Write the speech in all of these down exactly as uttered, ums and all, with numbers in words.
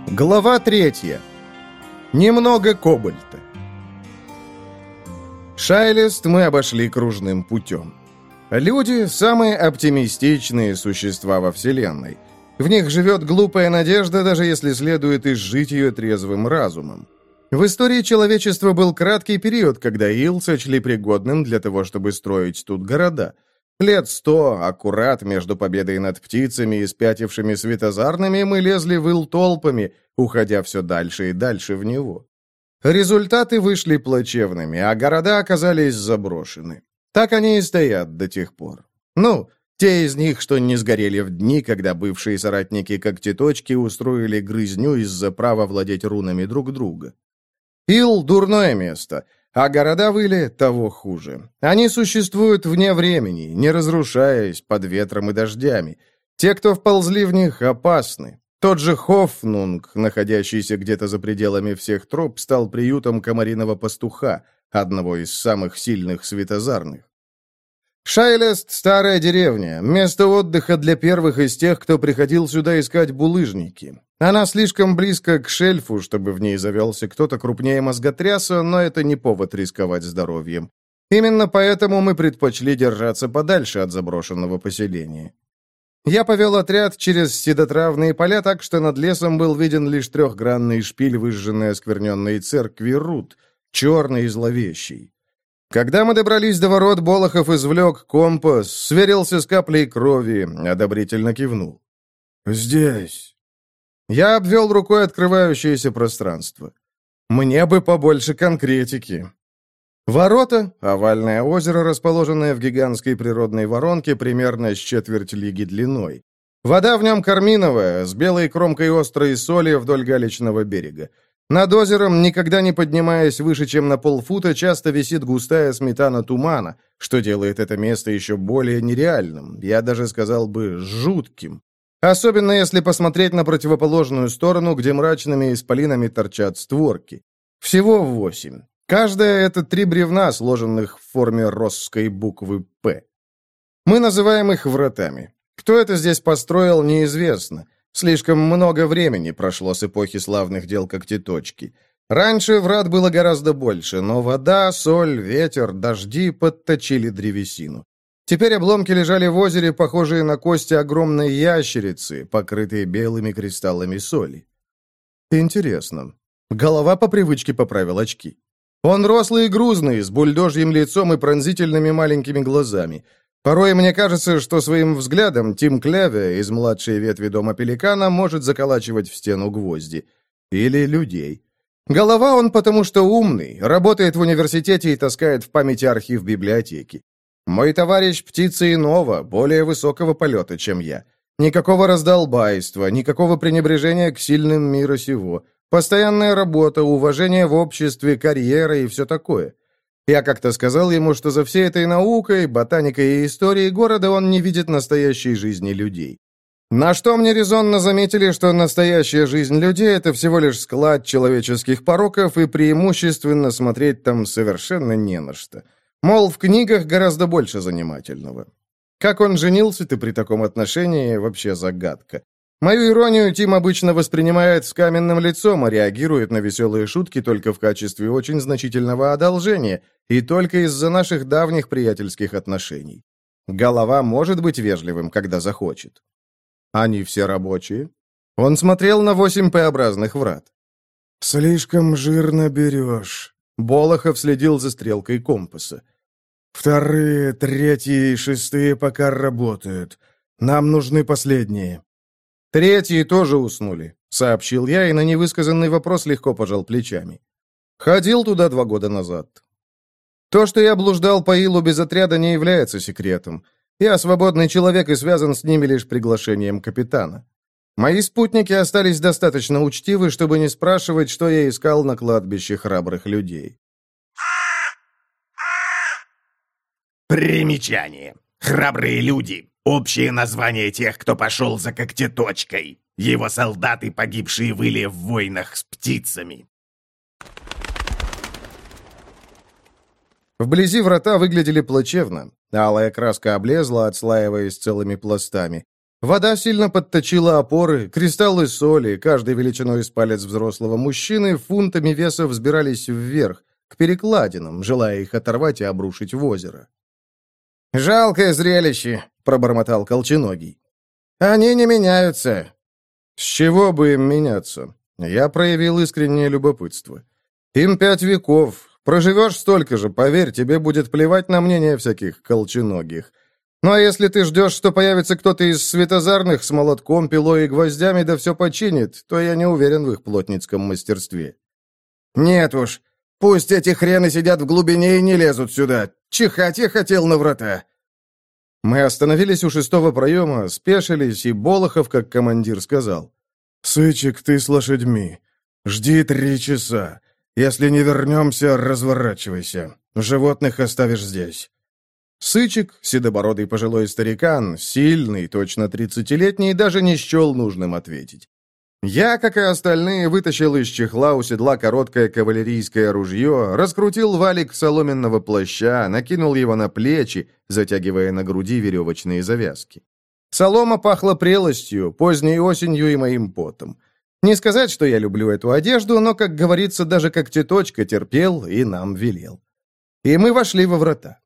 Глава третья. Немного кобальта. Шайлест мы обошли кружным путем. Люди – самые оптимистичные существа во Вселенной. В них живет глупая надежда, даже если следует изжить ее трезвым разумом. В истории человечества был краткий период, когда Ил сочли пригодным для того, чтобы строить тут города. Лет сто, аккурат между победой над птицами и спятившими светозарными, мы лезли в Ил толпами, уходя все дальше и дальше в него. Результаты вышли плачевными, а города оказались заброшены. Так они и стоят до тех пор. Ну, те из них, что не сгорели в дни, когда бывшие соратники Когтеточки устроили грызню из-за права владеть рунами друг друга. Ил – дурное место, а города в Иле того хуже. Они существуют вне времени, не разрушаясь под ветром и дождями. Те, кто вползли в них, опасны. Тот же Хофнунг, находящийся где-то за пределами всех троп, стал приютом комариного пастуха, одного из самых сильных светозарных. Шайлест – старая деревня, место отдыха для первых из тех, кто приходил сюда искать булыжники. Она слишком близко к шельфу, чтобы в ней завелся кто-то крупнее мозготряса, но это не повод рисковать здоровьем. Именно поэтому мы предпочли держаться подальше от заброшенного поселения. Я повел отряд через седотравные поля так, что над лесом был виден лишь трехгранный шпиль выжженной оскверненной церкви Рут, черный и зловещий. Когда мы добрались до ворот, Болохов извлек компас, сверился с каплей крови, одобрительно кивнул. «Здесь». Я обвел рукой открывающееся пространство. Мне бы побольше конкретики. Ворота — овальное озеро, расположенное в гигантской природной воронке примерно с четверть лиги длиной. Вода в нем карминовая, с белой кромкой острой соли вдоль галечного берега. Над озером, никогда не поднимаясь выше, чем на полфута, часто висит густая сметана тумана, что делает это место еще более нереальным, я даже сказал бы жутким. Особенно если посмотреть на противоположную сторону, где мрачными исполинами торчат створки. Всего восемь. Каждая — это три бревна, сложенных в форме росской буквы «П». Мы называем их вратами. Кто это здесь построил, неизвестно. Слишком много времени прошло с эпохи славных дел Когтеточки. Раньше врат было гораздо больше, но вода, соль, ветер, дожди подточили древесину. Теперь обломки лежали в озере, похожие на кости огромной ящерицы, покрытые белыми кристаллами соли. Интересно. Голова по привычке поправил очки. Он рослый и грузный, с бульдожьим лицом и пронзительными маленькими глазами. Порой мне кажется, что своим взглядом Тим Клеве из младшей ветви дома Пеликана может заколачивать в стену гвозди. Или людей. Голова он потому что умный, работает в университете и таскает в памяти архив библиотеки. Мой товарищ птица иного, более высокого полета, чем я. Никакого раздолбайства, никакого пренебрежения к сильным мира сего. Постоянная работа, уважение в обществе, карьера и все такое. Я как-то сказал ему, что за всей этой наукой, ботаникой и историей города он не видит настоящей жизни людей. На что мне резонно заметили, что настоящая жизнь людей – это всего лишь склад человеческих пороков, и преимущественно смотреть там совершенно не на что. Мол, в книгах гораздо больше занимательного. Как он женился-то при таком отношении – вообще загадка. Мою иронию Тим обычно воспринимает с каменным лицом, а реагирует на веселые шутки только в качестве очень значительного одолжения и только из-за наших давних приятельских отношений. Голова может быть вежливым, когда захочет. Они все рабочие. Он смотрел на восемь П-образных врат. «Слишком жирно берешь». Болохов следил за стрелкой компаса. «Вторые, третьи и шестые пока работают. Нам нужны последние». «Третьи тоже уснули», — сообщил я, и на невысказанный вопрос легко пожал плечами. «Ходил туда два года назад». То, что я блуждал по Илу без отряда, не является секретом. Я свободный человек и связан с ними лишь приглашением капитана. Мои спутники остались достаточно учтивы, чтобы не спрашивать, что я искал на кладбище храбрых людей. Примечание. Храбрые люди. Общее название тех, кто пошел за Когтеточкой. Его солдаты, погибшие в Иле в войнах с птицами. Вблизи врата выглядели плачевно. Алая краска облезла, отслаиваясь целыми пластами. Вода сильно подточила опоры, кристаллы соли, каждой величиной с палец взрослого мужчины, фунтами веса взбирались вверх, к перекладинам, желая их оторвать и обрушить в озеро. «Жалкое зрелище», — пробормотал Колченогий. «Они не меняются». «С чего бы им меняться?» Я проявил искреннее любопытство. «Им пять веков. Проживешь столько же, поверь, тебе будет плевать на мнение всяких колченогих. Ну а если ты ждешь, что появится кто-то из светозарных с молотком, пилой и гвоздями, да все починит, то я не уверен в их плотницком мастерстве». «Нет уж, пусть эти хрены сидят в глубине и не лезут сюда. Чихать я хотел на врата». Мы остановились у шестого проема, спешились, и Болохов, как командир, сказал: «Сычек, ты с лошадьми. Жди три часа. Если не вернемся, разворачивайся. Животных оставишь здесь». Сычек, седобородый пожилой старикан, сильный, точно тридцатилетний, даже не счел нужным ответить. Я, как и остальные, вытащил из чехла у седла короткое кавалерийское ружье, раскрутил валик соломенного плаща, накинул его на плечи, затягивая на груди веревочные завязки. Солома пахла прелостью, поздней осенью и моим потом. Не сказать, что я люблю эту одежду, но, как говорится, даже когтеточка терпел и нам велел. И мы вошли во врата.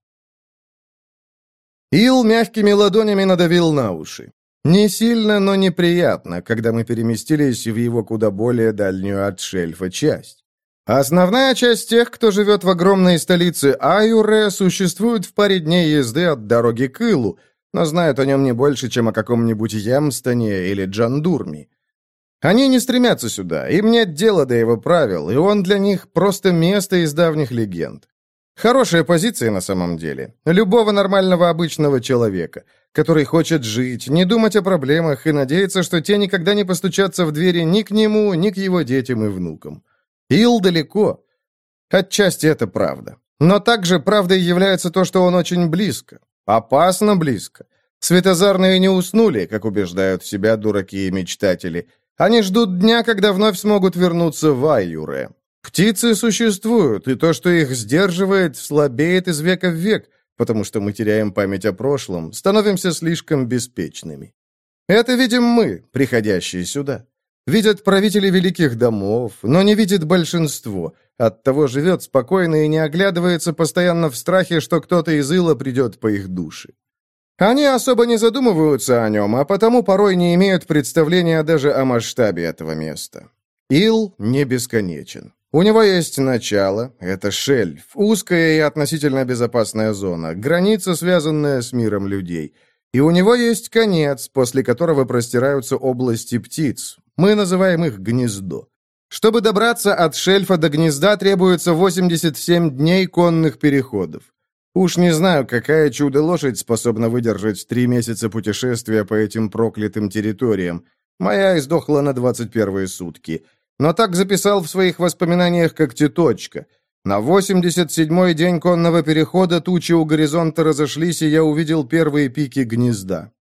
Ил мягкими ладонями надавил на уши. Не сильно, но неприятно, когда мы переместились в его куда более дальнюю от шельфа часть. Основная часть тех, кто живет в огромной столице Аюре, существует в паре дней езды от дороги к Илу, но знают о нем не больше, чем о каком-нибудь Ямстоне или Джандурме. Они не стремятся сюда, им нет дела до его правил, и он для них просто место из давних легенд. Хорошая позиция на самом деле. Любого нормального обычного человека, который хочет жить, не думать о проблемах и надеяться, что те никогда не постучатся в двери ни к нему, ни к его детям и внукам. Ил далеко. Отчасти это правда. Но также правдой является то, что он очень близко. Опасно близко. Светозарные не уснули, как убеждают себя дураки и мечтатели. Они ждут дня, когда вновь смогут вернуться в Аюре. Птицы существуют, и то, что их сдерживает, слабеет из века в век, потому что мы теряем память о прошлом, становимся слишком беспечными. Это видим мы, приходящие сюда. Видят правители великих домов, но не видит большинство. Оттого живет спокойно и не оглядывается постоянно в страхе, что кто-то из Ила придет по их душе. Они особо не задумываются о нем, а потому порой не имеют представления даже о масштабе этого места. Ил не бесконечен. У него есть начало, это шельф, узкая и относительно безопасная зона, граница, связанная с миром людей. И у него есть конец, после которого простираются области птиц. Мы называем их гнездо. Чтобы добраться от шельфа до гнезда, требуется восемьдесят семь дней конных переходов. Уж не знаю, какая чудо-лошадь способна выдержать три месяца путешествия по этим проклятым территориям. Моя издохла на двадцать первые сутки. Но так записал в своих воспоминаниях когтеточка. На восемьдесят седьмой день конного перехода тучи у горизонта разошлись, и я увидел первые пики гнезда.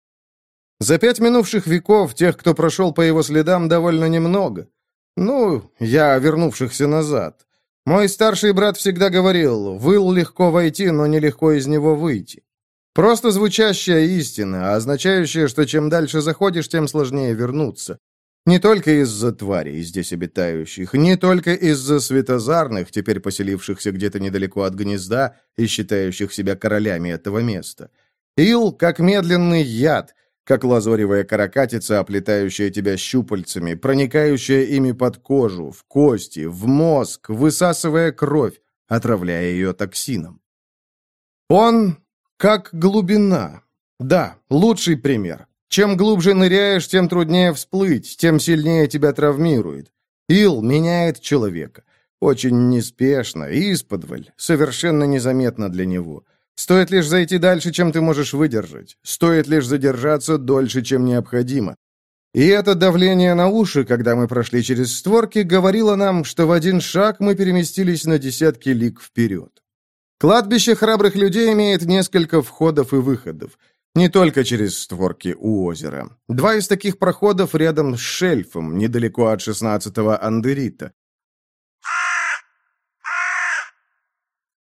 За пять минувших веков тех, кто прошел по его следам, довольно немного. Ну, я вернувшихся назад. Мой старший брат всегда говорил: в Ил легко войти, но нелегко из него выйти. Просто звучащая истина, означающая, что чем дальше заходишь, тем сложнее вернуться. Не только из-за тварей, здесь обитающих, не только из-за светозарных, теперь поселившихся где-то недалеко от гнезда и считающих себя королями этого места. Ил, как медленный яд, как лазоревая каракатица, оплетающая тебя щупальцами, проникающая ими под кожу, в кости, в мозг, высасывая кровь, отравляя ее токсином. Он как глубина. Да, лучший пример. Чем глубже ныряешь, тем труднее всплыть, тем сильнее тебя травмирует. Ил меняет человека. Очень неспешно, исподволь, совершенно незаметно для него. Стоит лишь зайти дальше, чем ты можешь выдержать. Стоит лишь задержаться дольше, чем необходимо. И это давление на уши, когда мы прошли через створки, говорило нам, что в один шаг мы переместились на десятки лиг вперед. Кладбище храбрых людей имеет несколько входов и выходов. Не только через створки у озера. Два из таких проходов рядом с шельфом, недалеко от шестнадцатого Андерита.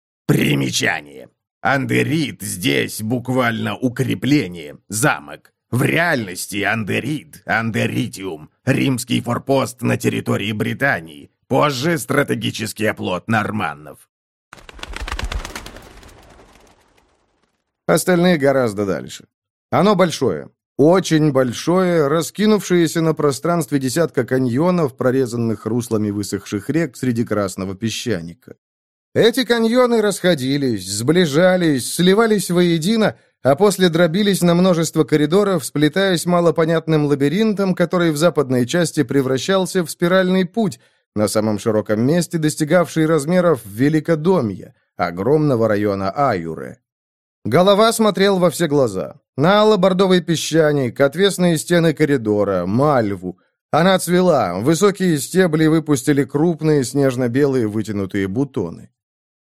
Примечание. Андерит здесь буквально укрепление, замок. В реальности Андерит, Андеритиум, римский форпост на территории Британии, позже стратегический оплот норманнов. Остальные гораздо дальше. Оно большое, очень большое, раскинувшееся на пространстве десятка каньонов, прорезанных руслами высохших рек среди красного песчаника. Эти каньоны расходились, сближались, сливались воедино, а после дробились на множество коридоров, сплетаясь малопонятным лабиринтом, который в западной части превращался в спиральный путь, на самом широком месте достигавший размеров Великодомья, огромного района Аюре. Голова смотрел во все глаза. На алло-бордовый песчаник, отвесные стены коридора, мальву. Она цвела, высокие стебли выпустили крупные снежно-белые вытянутые бутоны.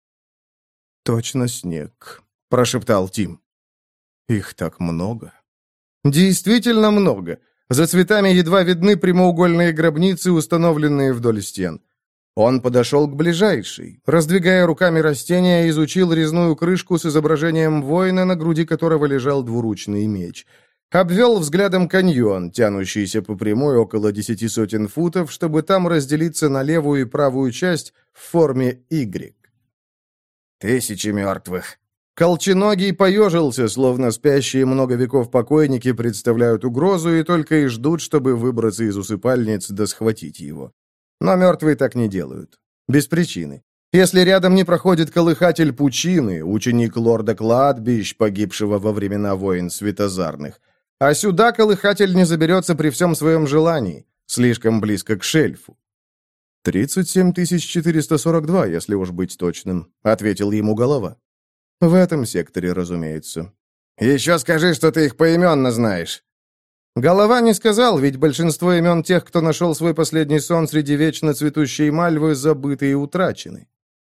«Точно снег», — прошептал Тим. «Их так много». Действительно много. За цветами едва видны прямоугольные гробницы, установленные вдоль стен. Он подошел к ближайшей. Раздвигая руками растения, изучил резную крышку с изображением воина, на груди которого лежал двуручный меч. Обвел взглядом каньон, тянущийся по прямой около десяти сотен футов, чтобы там разделиться на левую и правую часть в форме Y. «Тысячи мертвых». Колченогий поежился, словно спящие много веков покойники представляют угрозу и только и ждут, чтобы выбраться из усыпальниц да схватить его. Но мертвые так не делают. Без причины. Если рядом не проходит колыхатель пучины, ученик лорда кладбищ, погибшего во времена войн светозарных, а сюда колыхатель не заберется при всем своем желании, слишком близко к шельфу. «Тридцать семь тысяч четыреста сорок два, если уж быть точным», — ответил ему голова. «В этом секторе, разумеется». «Еще скажи, что ты их поименно знаешь». Голова не сказал, ведь большинство имен тех, кто нашел свой последний сон среди вечно цветущей мальвы, забыты и утрачены.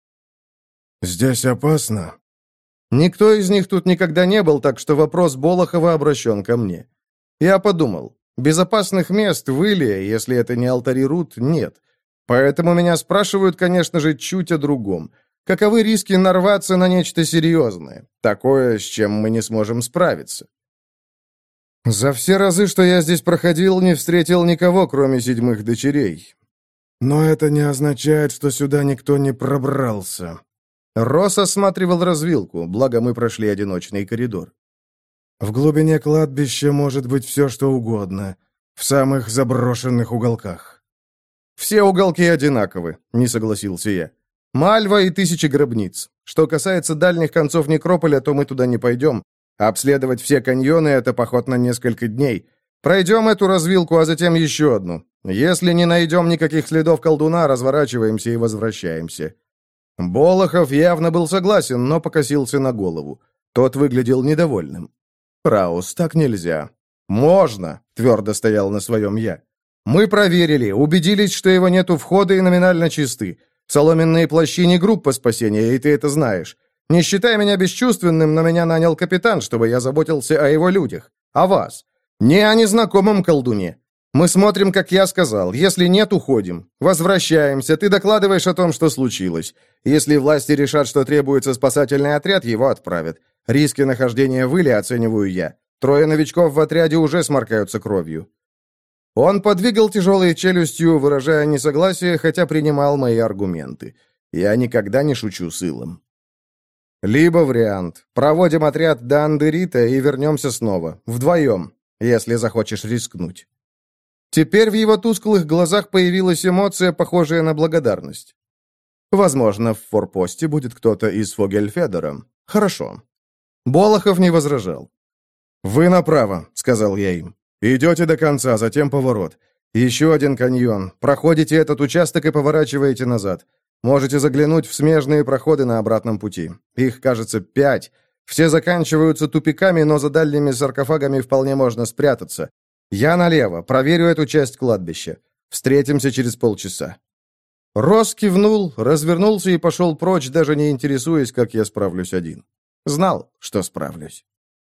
«Здесь опасно». Никто из них тут никогда не был, так что вопрос Болохова обращен ко мне. Я подумал, безопасных мест в Иле, если это не алтари Рут, нет. Поэтому меня спрашивают, конечно же, чуть о другом. Каковы риски нарваться на нечто серьезное, такое, с чем мы не сможем справиться? За все разы, что я здесь проходил, не встретил никого, кроме седьмых дочерей. Но это не означает, что сюда никто не пробрался. Росс осматривал развилку, благо мы прошли одиночный коридор. В глубине кладбища может быть все, что угодно, в самых заброшенных уголках. Все уголки одинаковы, не согласился я. Мальва и тысячи гробниц. Что касается дальних концов некрополя, то мы туда не пойдем. Обследовать все каньоны — это поход на несколько дней. Пройдем эту развилку, а затем еще одну. Если не найдем никаких следов колдуна, разворачиваемся и возвращаемся. Болохов явно был согласен, но покосился на голову. Тот выглядел недовольным. «Раус, так нельзя». «Можно», — твердо стоял на своем я. «Мы проверили, убедились, что его нету входа и номинально чисты. Соломенные плащи не группа спасения, и ты это знаешь. Не считай меня бесчувственным, но меня нанял капитан, чтобы я заботился о его людях. О вас. Не о незнакомом колдуне. Мы смотрим, как я сказал. Если нет, уходим. Возвращаемся. Ты докладываешь о том, что случилось. Если власти решат, что требуется спасательный отряд, его отправят. Риски нахождения в Иле оцениваю я. Трое новичков в отряде уже сморкаются кровью». Он подвигал тяжелой челюстью, выражая несогласие, хотя принимал мои аргументы. Я никогда не шучу с Илом. Либо вариант. Проводим отряд до Андерита и вернемся снова. Вдвоем, если захочешь рискнуть. Теперь в его тусклых глазах появилась эмоция, похожая на благодарность. Возможно, в форпосте будет кто-то из Фогельфедера. Хорошо. Болохов не возражал. «Вы направо», — сказал я им. «Идете до конца, затем поворот. Еще один каньон. Проходите этот участок и поворачиваете назад. Можете заглянуть в смежные проходы на обратном пути. Их, кажется, пять. Все заканчиваются тупиками, но за дальними саркофагами вполне можно спрятаться. Я налево, проверю эту часть кладбища. Встретимся через полчаса». Росс кивнул, развернулся и пошел прочь, даже не интересуясь, как я справлюсь один. Знал, что справлюсь.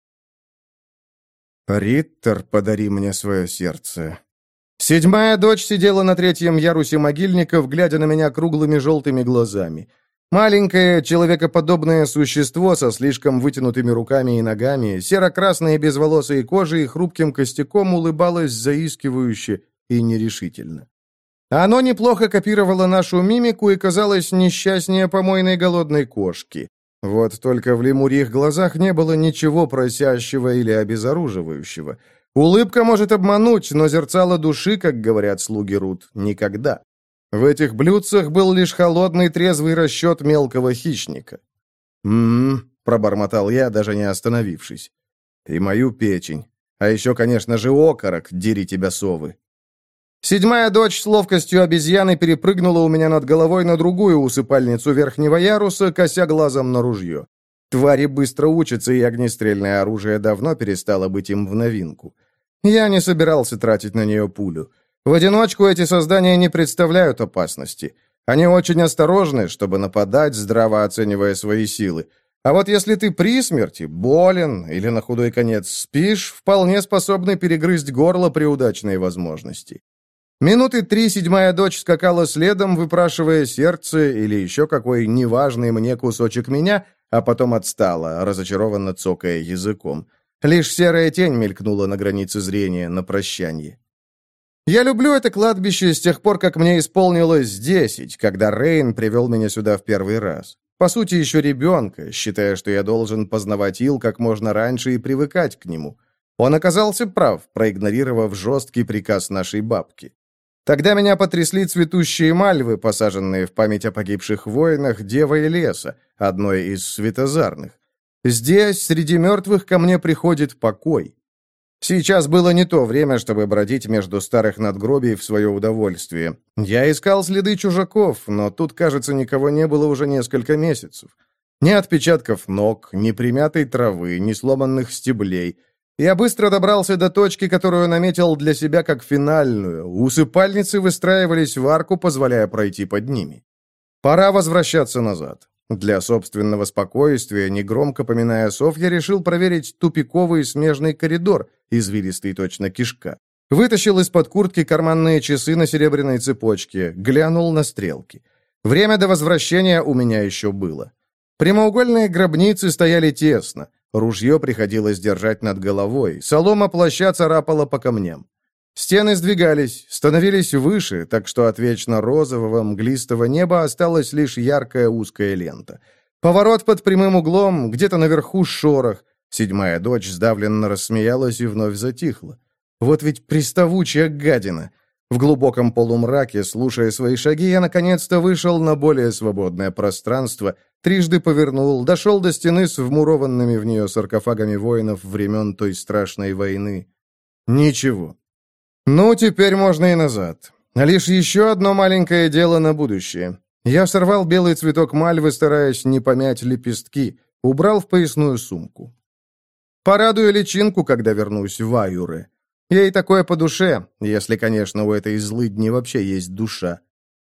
«Риттер, подари мне свое сердце». Седьмая дочь сидела на третьем ярусе могильников, глядя на меня круглыми желтыми глазами. Маленькое человекоподобное существо со слишком вытянутыми руками и ногами, серо-красной безволосой кожей и хрупким костяком улыбалось заискивающе и нерешительно. Оно неплохо копировало нашу мимику и казалось несчастнее помойной голодной кошки. Вот только в лемурьих глазах не было ничего просящего или обезоруживающего. Улыбка может обмануть, но зерцало души, как говорят слуги Рут, никогда. В этих блюдцах был лишь холодный трезвый расчет мелкого хищника. «М-м-м», пробормотал я, даже не остановившись. «И мою печень. А еще, конечно же, окорок, дери тебя, совы». Седьмая дочь с ловкостью обезьяны перепрыгнула у меня над головой на другую усыпальницу верхнего яруса, кося глазом на ружье. Твари быстро учатся, и огнестрельное оружие давно перестало быть им в новинку. Я не собирался тратить на нее пулю. В одиночку эти создания не представляют опасности. Они очень осторожны, чтобы нападать, здраво оценивая свои силы. А вот если ты при смерти, болен или на худой конец спишь, вполне способны перегрызть горло при удачной возможности. Минуты три седьмая дочь скакала следом, выпрашивая сердце или еще какой неважный мне кусочек меня, а потом отстала, разочарованно цокая языком. Лишь серая тень мелькнула на границе зрения на прощанье. Я люблю это кладбище с тех пор, как мне исполнилось десять, когда Рейн привел меня сюда в первый раз. По сути, еще ребенка, считая, что я должен познавать Ил как можно раньше и привыкать к нему. Он оказался прав, проигнорировав жесткий приказ нашей бабки. Тогда меня потрясли цветущие мальвы, посаженные в память о погибших воинах Дева и Леса, одной из светозарных. Здесь, среди мертвых, ко мне приходит покой. Сейчас было не то время, чтобы бродить между старых надгробий в свое удовольствие. Я искал следы чужаков, но тут, кажется, никого не было уже несколько месяцев. Ни отпечатков ног, ни примятой травы, ни сломанных стеблей. Я быстро добрался до точки, которую наметил для себя как финальную. Усыпальницы выстраивались в арку, позволяя пройти под ними. Пора возвращаться назад. Для собственного спокойствия, негромко поминая сов, я решил проверить тупиковый смежный коридор, извилистый точно кишка. Вытащил из-под куртки карманные часы на серебряной цепочке, глянул на стрелки. Время до возвращения у меня еще было. Прямоугольные гробницы стояли тесно, ружье приходилось держать над головой, солома плаща царапала по камням. Стены сдвигались, становились выше, так что от вечно розового, мглистого неба осталась лишь яркая узкая лента. Поворот под прямым углом, где-то наверху шорох. Седьмая дочь сдавленно рассмеялась и вновь затихла. Вот ведь приставучая гадина. В глубоком полумраке, слушая свои шаги, я наконец-то вышел на более свободное пространство, трижды повернул, дошел до стены с вмурованными в нее саркофагами воинов времен той страшной войны. Ничего. Ну, теперь можно и назад. Лишь еще одно маленькое дело на будущее. Я сорвал белый цветок мальвы, стараясь не помять лепестки, убрал в поясную сумку. Порадую личинку, когда вернусь в Аюре. Ей такое по душе, если, конечно, у этой злыдни вообще есть душа.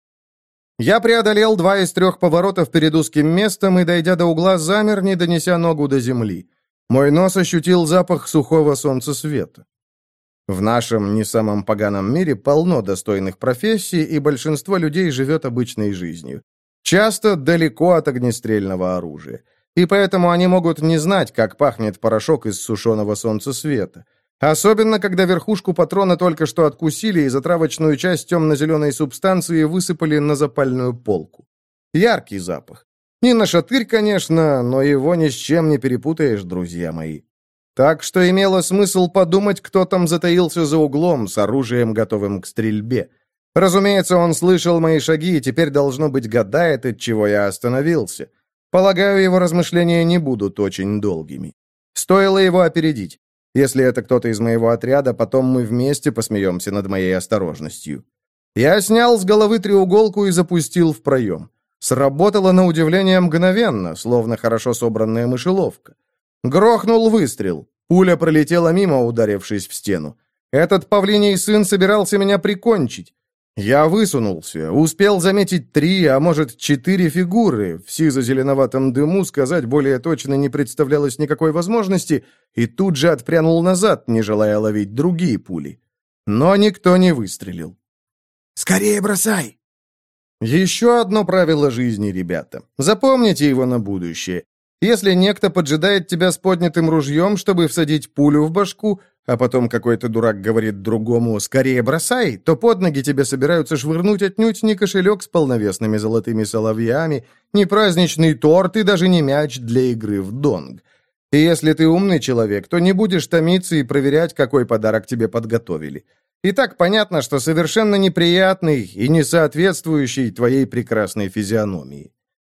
Я преодолел два из трех поворотов перед узким местом и, дойдя до угла, замер, не донеся ногу до земли. Мой нос ощутил запах сухого солнцесвета. В нашем не самом поганом мире полно достойных профессий, и большинство людей живет обычной жизнью. Часто далеко от огнестрельного оружия. И поэтому они могут не знать, как пахнет порошок из сушеного солнцесвета. Особенно, когда верхушку патрона только что откусили и затравочную часть темно-зеленой субстанции высыпали на запальную полку. Яркий запах. Не нашатырь, конечно, но его ни с чем не перепутаешь, друзья мои. Так что имело смысл подумать, кто там затаился за углом с оружием, готовым к стрельбе. Разумеется, он слышал мои шаги и теперь, должно быть, гадает, от чего я остановился. Полагаю, его размышления не будут очень долгими. Стоило его опередить. Если это кто-то из моего отряда, потом мы вместе посмеемся над моей осторожностью. Я снял с головы треуголку и запустил в проем. Сработало на удивление мгновенно, словно хорошо собранная мышеловка. Грохнул выстрел. Пуля пролетела мимо, ударившись в стену. Этот павлиний сын собирался меня прикончить. Я высунулся, успел заметить три, а может четыре фигуры. В сизо-зеленоватом дыму сказать более точно не представлялось никакой возможности, и тут же отпрянул назад, не желая ловить другие пули. Но никто не выстрелил. «Скорее бросай!» Еще одно правило жизни, ребята. Запомните его на будущее. Если некто поджидает тебя с поднятым ружьем, чтобы всадить пулю в башку, а потом какой-то дурак говорит другому «скорее бросай», то под ноги тебе собираются швырнуть отнюдь не кошелек с полновесными золотыми соловьями, не праздничный торт и даже не мяч для игры в донг. И если ты умный человек, то не будешь томиться и проверять, какой подарок тебе подготовили. И так понятно, что совершенно неприятный и не соответствующий твоей прекрасной физиономии.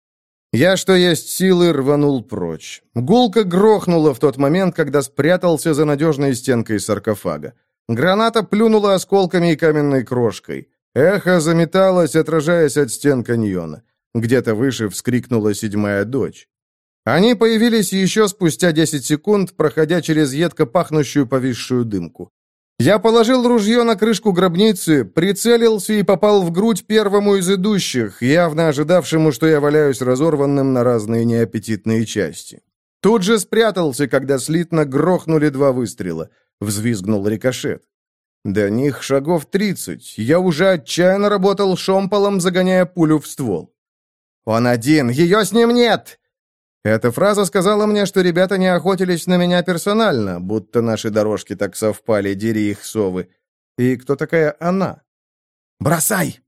Я, что есть силы, рванул прочь. Гулко грохнула в тот момент, когда спрятался за надежной стенкой саркофага. Граната плюнула осколками и каменной крошкой. Эхо заметалось, отражаясь от стен каньона. Где-то выше вскрикнула седьмая дочь. Они появились еще спустя десять секунд, проходя через едко пахнущую повисшую дымку. Я положил ружье на крышку гробницы, прицелился и попал в грудь первому из идущих, явно ожидавшему, что я валяюсь разорванным на разные неаппетитные части. Тут же спрятался, когда слитно грохнули два выстрела. Взвизгнул рикошет. До них шагов тридцать. Я уже отчаянно работал шомполом, загоняя пулю в ствол. «Он один! Ее с ним нет!» Эта фраза сказала мне, что ребята не охотились на меня персонально, будто наши дорожки так совпали, дери их совы. И кто такая она? «Бросай!»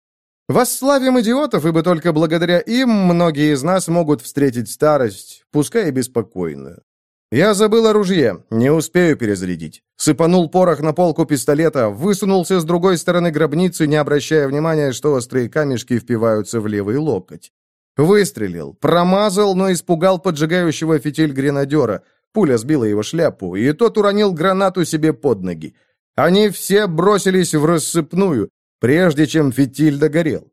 Восславим идиотов, ибо только благодаря им многие из нас могут встретить старость, пускай и беспокойную. Я забыл о ружье, не успею перезарядить. Сыпанул порох на полку пистолета, высунулся с другой стороны гробницы, не обращая внимания, что острые камешки впиваются в левый локоть. Выстрелил, промазал, но испугал поджигающего фитиль гренадера. Пуля сбила его шляпу, и тот уронил гранату себе под ноги. Они все бросились в рассыпную, прежде чем фитиль догорел.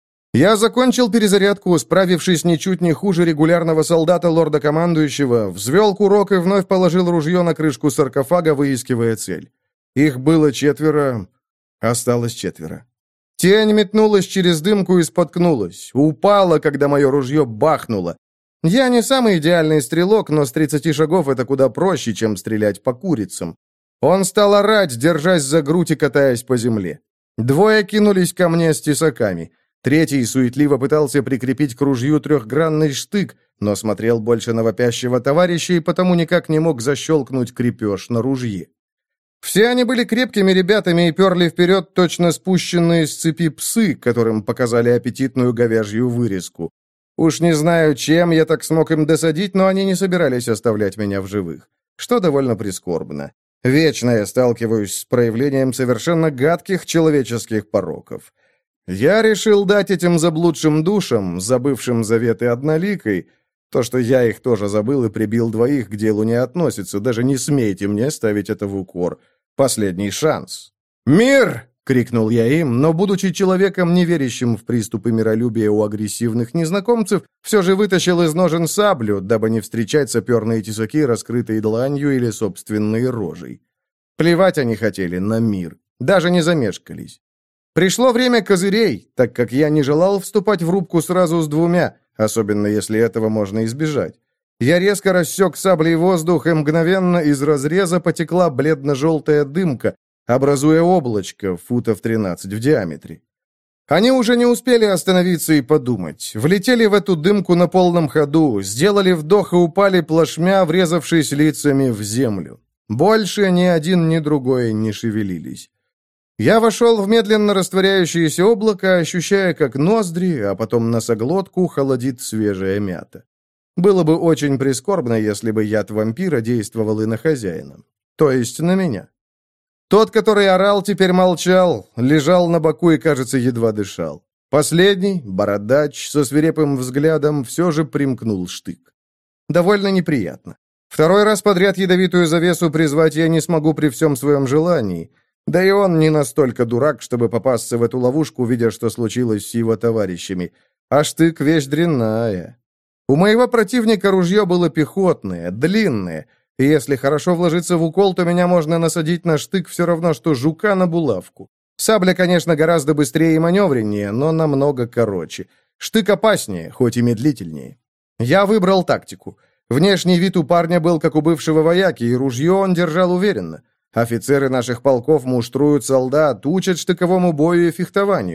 Я закончил перезарядку, справившись ничуть не хуже регулярного солдата лорда-командующего, взвел курок и вновь положил ружье на крышку саркофага, выискивая цель. Их было четверо, осталось четверо. Тень метнулась через дымку и споткнулась. Упала, когда мое ружье бахнуло. Я не самый идеальный стрелок, но с тридцати шагов это куда проще, чем стрелять по курицам. Он стал орать, держась за грудь и катаясь по земле. Двое кинулись ко мне с тесаками. Третий суетливо пытался прикрепить к ружью трехгранный штык, но смотрел больше на вопящего товарища и потому никак не мог защелкнуть крепеж на ружье. Все они были крепкими ребятами и перли вперед точно спущенные с цепи псы, которым показали аппетитную говяжью вырезку. Уж не знаю, чем я так смог им досадить, но они не собирались оставлять меня в живых, что довольно прискорбно. Вечно я сталкиваюсь с проявлением совершенно гадких человеческих пороков. Я решил дать этим заблудшим душам, забывшим заветы одноликой, то, что я их тоже забыл и прибил двоих, к делу не относится, даже не смейте мне ставить это в укор. Последний шанс. «Мир!» — крикнул я им, но, будучи человеком, не верящим в приступы миролюбия у агрессивных незнакомцев, все же вытащил из ножен саблю, дабы не встречать саперные тесаки, раскрытые дланью или собственной рожей. Плевать они хотели на мир, даже не замешкались. Пришло время козырей, так как я не желал вступать в рубку сразу с двумя, особенно если этого можно избежать. Я резко рассек саблей воздух, и мгновенно из разреза потекла бледно-желтая дымка, образуя облачко футов тринадцать в диаметре. Они уже не успели остановиться и подумать. Влетели в эту дымку на полном ходу, сделали вдох и упали плашмя, врезавшись лицами в землю. Больше ни один, ни другой не шевелились. Я вошел в медленно растворяющееся облако, ощущая, как ноздри, а потом носоглотку холодит свежая мята. Было бы очень прискорбно, если бы яд вампира действовал и на хозяина. То есть на меня. Тот, который орал, теперь молчал, лежал на боку и, кажется, едва дышал. Последний, бородач, со свирепым взглядом, все же примкнул штык. Довольно неприятно. Второй раз подряд ядовитую завесу призвать я не смогу при всем своем желании. Да и он не настолько дурак, чтобы попасться в эту ловушку, видя, что случилось с его товарищами. А штык — вещь дрянная. У моего противника ружье было пехотное, длинное, и если хорошо вложиться в укол, то меня можно насадить на штык все равно, что жука на булавку. Сабля, конечно, гораздо быстрее и маневреннее, но намного короче. Штык опаснее, хоть и медлительнее. Я выбрал тактику. Внешний вид у парня был как у бывшего вояки, и ружье он держал уверенно. Офицеры наших полков муштруют солдат, учат штыковому бою и фехтованию.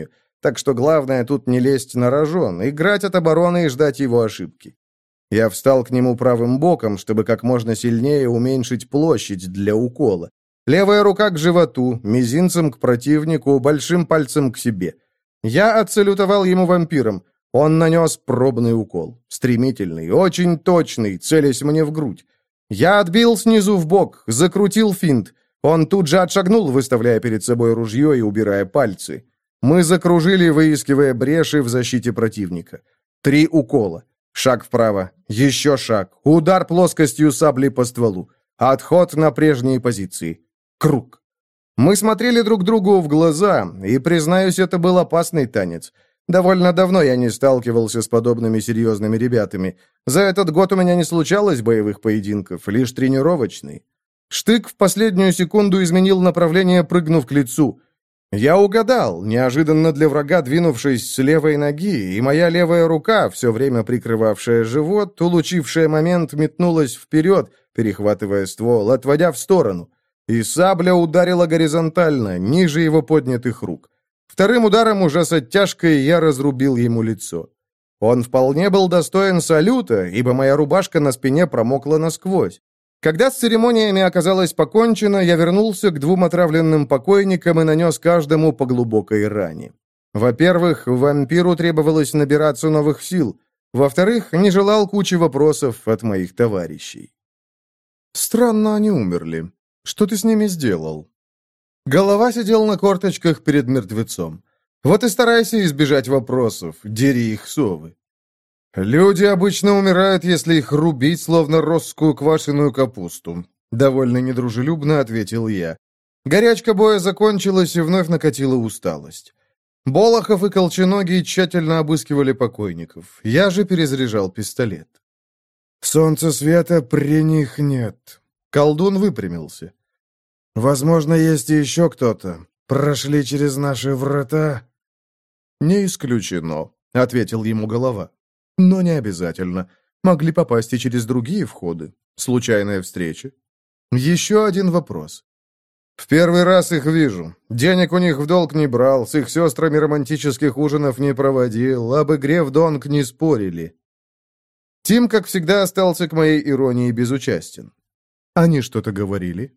так что главное тут не лезть на рожон, играть от обороны и ждать его ошибки. Я встал к нему правым боком, чтобы как можно сильнее уменьшить площадь для укола. Левая рука к животу, мизинцем к противнику, большим пальцем к себе. Я отсалютовал ему вампиром. Он нанес пробный укол. Стремительный, очень точный, целясь мне в грудь. Я отбил снизу в бок, закрутил финт. Он тут же отшагнул, выставляя перед собой ружье и убирая пальцы. Мы закружили, выискивая бреши в защите противника. Три укола. Шаг вправо, еще шаг, удар плоскостью сабли по стволу, отход на прежние позиции. Круг. Мы смотрели друг другу в глаза, и, признаюсь, это был опасный танец. Довольно давно я не сталкивался с подобными серьезными ребятами. За этот год у меня не случалось боевых поединков, лишь тренировочный. Штык в последнюю секунду изменил направление, прыгнув к лицу. Я угадал, неожиданно для врага двинувшись с левой ноги, и моя левая рука, все время прикрывавшая живот, улучившая момент, метнулась вперед, перехватывая ствол, отводя в сторону. И сабля ударила горизонтально, ниже его поднятых рук. Вторым ударом уже с оттяжкой я разрубил ему лицо. Он вполне был достоин салюта, ибо моя рубашка на спине промокла насквозь. Когда с церемониями оказалось покончено, я вернулся к двум отравленным покойникам и нанес каждому по глубокой ране. Во-первых, вампиру требовалось набираться новых сил. Во-вторых, не желал кучи вопросов от моих товарищей. «Странно они умерли. Что ты с ними сделал?» Голова сидел на корточках перед мертвецом. Вот и старайся избежать вопросов, дери их совы. «Люди обычно умирают, если их рубить, словно росскую квашеную капусту», — довольно недружелюбно ответил я. Горячка боя закончилась, и вновь накатила усталость. Болохов и Колченогий тщательно обыскивали покойников. Я же перезаряжал пистолет. «Солнца света при них нет». Колдун выпрямился. «Возможно, есть и еще кто-то. Прошли через наши врата?» «Не исключено», — ответил ему голова. «Но не обязательно. Могли попасть и через другие входы. Случайная встреча. Еще один вопрос. В первый раз их вижу. Денег у них в долг не брал, с их сестрами романтических ужинов не проводил, об игре в донг не спорили». Тим, как всегда, остался к моей иронии безучастен. «Они что-то говорили?»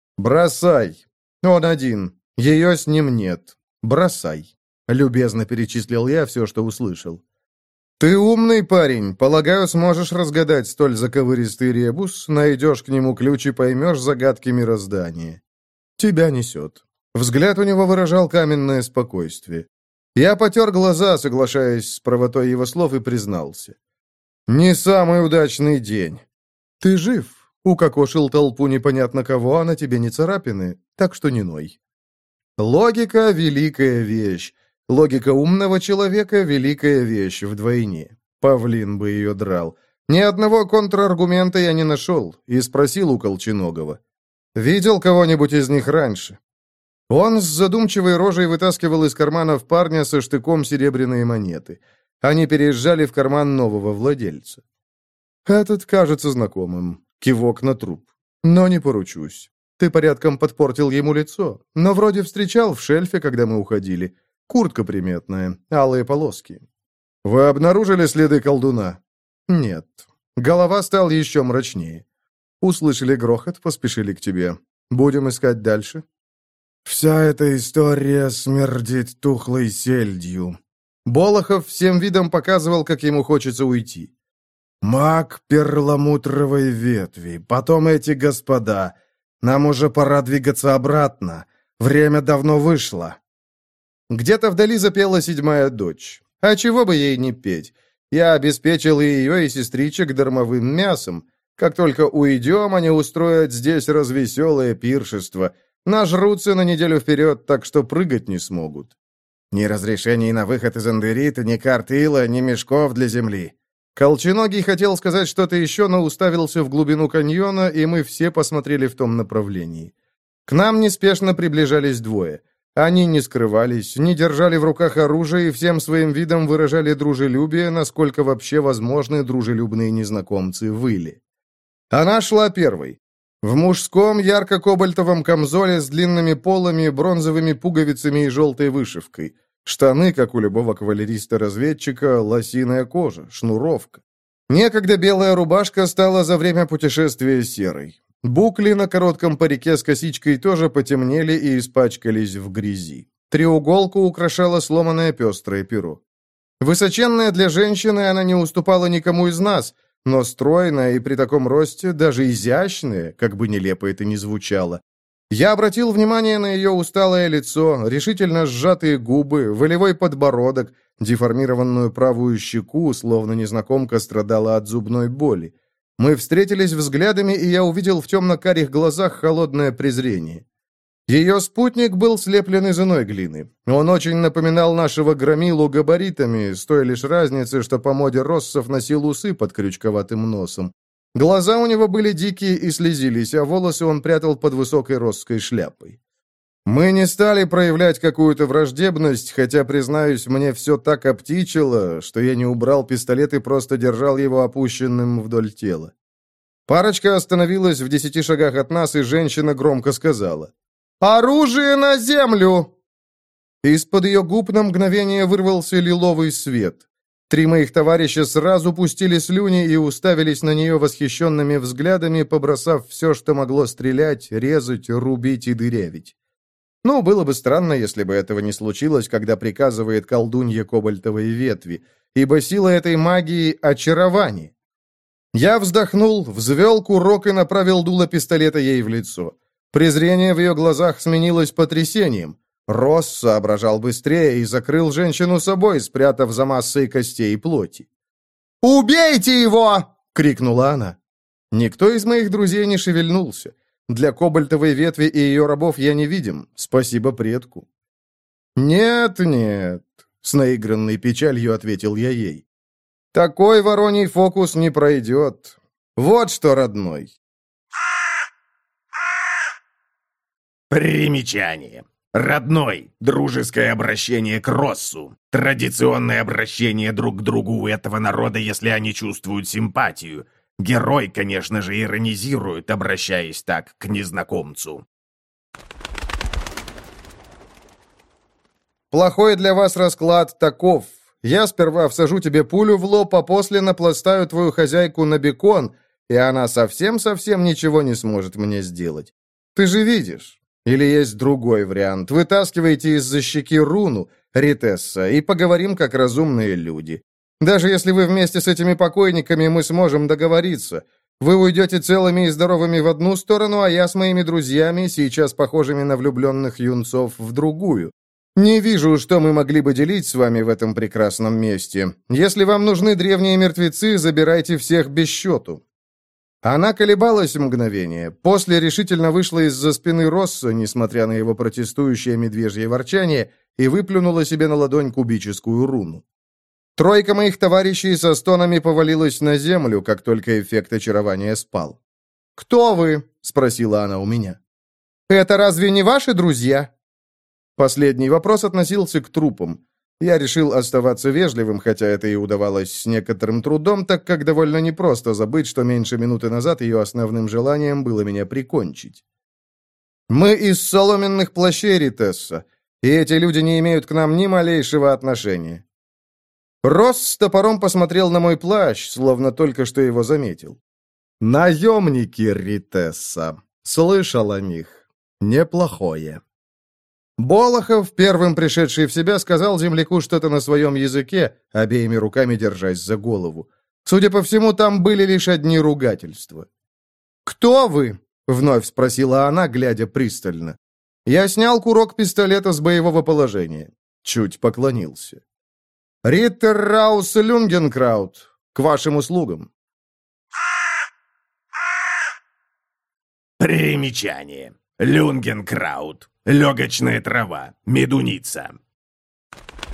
«Бросай. Он один. Ее с ним нет. Бросай». Любезно перечислил я все, что услышал. «Ты умный парень. Полагаю, сможешь разгадать столь заковыристый ребус, найдешь к нему ключ и поймешь загадки мироздания». «Тебя несет». Взгляд у него выражал каменное спокойствие. Я потер глаза, соглашаясь с правотой его слов, и признался. «Не самый удачный день». «Ты жив. Укокошил толпу непонятно кого, а на тебе не царапины, так что не ной». Логика — великая вещь. Логика умного человека — великая вещь вдвойне. Павлин бы ее драл. Ни одного контраргумента я не нашел, и спросил у Колченогова. «Видел кого-нибудь из них раньше?» Он с задумчивой рожей вытаскивал из карманов парня со штыком серебряные монеты. Они переезжали в карман нового владельца. «Этот кажется знакомым». Кивок на труп. «Но не поручусь. Ты порядком подпортил ему лицо, но вроде встречал в шельфе, когда мы уходили. Куртка приметная, алые полоски». «Вы обнаружили следы колдуна?» «Нет». Голова стала еще мрачнее. «Услышали грохот, поспешили к тебе. Будем искать дальше?» «Вся эта история смердит тухлой сельдью». Болохов всем видом показывал, как ему хочется уйти. «Маг перламутровой ветви, потом эти господа. Нам уже пора двигаться обратно. Время давно вышло». Где-то вдали запела седьмая дочь. А чего бы ей не петь? Я обеспечил и ее, и сестричек дармовым мясом. Как только уйдем, они устроят здесь развеселое пиршество. Нажрутся на неделю вперед, так что прыгать не смогут. Ни разрешений на выход из Андерита, ни картила, ни мешков для земли. Колченогий хотел сказать что-то еще, но уставился в глубину каньона, и мы все посмотрели в том направлении. К нам неспешно приближались двое. Они не скрывались, не держали в руках оружие и всем своим видом выражали дружелюбие, насколько вообще возможны дружелюбные незнакомцы выли. Она шла первой. В мужском ярко-кобальтовом камзоле с длинными полами, бронзовыми пуговицами и желтой вышивкой. Штаны, как у любого кавалериста-разведчика, лосиная кожа, шнуровка. Некогда белая рубашка стала за время путешествия серой. Букли на коротком парике с косичкой тоже потемнели и испачкались в грязи. Треуголку украшало сломанное пестрое перо. Высоченная для женщины, она не уступала никому из нас, но стройная и при таком росте, даже изящная, как бы нелепо это ни звучало. Я обратил внимание на ее усталое лицо, решительно сжатые губы, волевой подбородок, деформированную правую щеку, словно незнакомка страдала от зубной боли. Мы встретились взглядами, и я увидел в темно-карих глазах холодное презрение. Ее спутник был слеплен из иной глины. Он очень напоминал нашего громилу габаритами, с той лишь разницей, что по моде Россов носил усы под крючковатым носом. Глаза у него были дикие и слезились, а волосы он прятал под высокой россской шляпой. Мы не стали проявлять какую-то враждебность, хотя, признаюсь, мне все так обтичило, что я не убрал пистолет и просто держал его опущенным вдоль тела. Парочка остановилась в десяти шагах от нас, и женщина громко сказала: «Оружие на землю!» Из-под ее губ на мгновение вырвался лиловый свет. Три моих товарища сразу пустили слюни и уставились на нее восхищенными взглядами, побросав все, что могло стрелять, резать, рубить и дырявить. Ну, было бы странно, если бы этого не случилось, когда приказывает колдунья кобальтовой ветви, ибо сила этой магии — очарование. Я вздохнул, взвел курок и направил дуло пистолета ей в лицо. Презрение в ее глазах сменилось потрясением. Росс соображал быстрее и закрыл женщину собой, спрятав за массой костей и плоти. «Убейте его!» — крикнула она. Никто из моих друзей не шевельнулся. Для кобальтовой ветви и ее рабов я не видим, спасибо предку. «Нет, нет», — с наигранной печалью ответил я ей. «Такой вороний фокус не пройдет. Вот что, родной». Примечание. Родной. Дружеское обращение к Россу. Традиционное обращение друг к другу у этого народа, если они чувствуют симпатию. Герой, конечно же, иронизирует, обращаясь так к незнакомцу. «Плохой для вас расклад таков. Я сперва всажу тебе пулю в лоб, а после напластаю твою хозяйку на бекон, и она совсем-совсем ничего не сможет мне сделать. Ты же видишь. Или есть другой вариант. Вытаскивайте из-за щеки руну, Ритесса, и поговорим как разумные люди. Даже если вы вместе с этими покойниками, мы сможем договориться. Вы уйдете целыми и здоровыми в одну сторону, а я с моими друзьями, сейчас похожими на влюбленных юнцов, в другую. Не вижу, что мы могли бы делить с вами в этом прекрасном месте. Если вам нужны древние мертвецы, забирайте всех без счету». Она колебалась мгновение, после решительно вышла из-за спины Росса, несмотря на его протестующее медвежье ворчание, и выплюнула себе на ладонь кубическую руну. Тройка моих товарищей со стонами повалилась на землю, как только эффект очарования спал. «Кто вы?» — спросила она у меня. «Это разве не ваши друзья?» Последний вопрос относился к трупам. Я решил оставаться вежливым, хотя это и удавалось с некоторым трудом, так как довольно непросто забыть, что меньше минуты назад ее основным желанием было меня прикончить. «Мы из соломенных плащей, Ритесса, и эти люди не имеют к нам ни малейшего отношения». Росс с топором посмотрел на мой плащ, словно только что его заметил. «Наемники, Ритесса. Слышал о них. Неплохое». Болохов, первым пришедший в себя, сказал земляку что-то на своем языке, обеими руками держась за голову. Судя по всему, там были лишь одни ругательства. «Кто вы?» — вновь спросила она, глядя пристально. Я снял курок пистолета с боевого положения. Чуть поклонился. «Риттер Раус Люнгенкраут, к вашим услугам». Примечание. Люнгенкраут. Легочная трава. Медуница.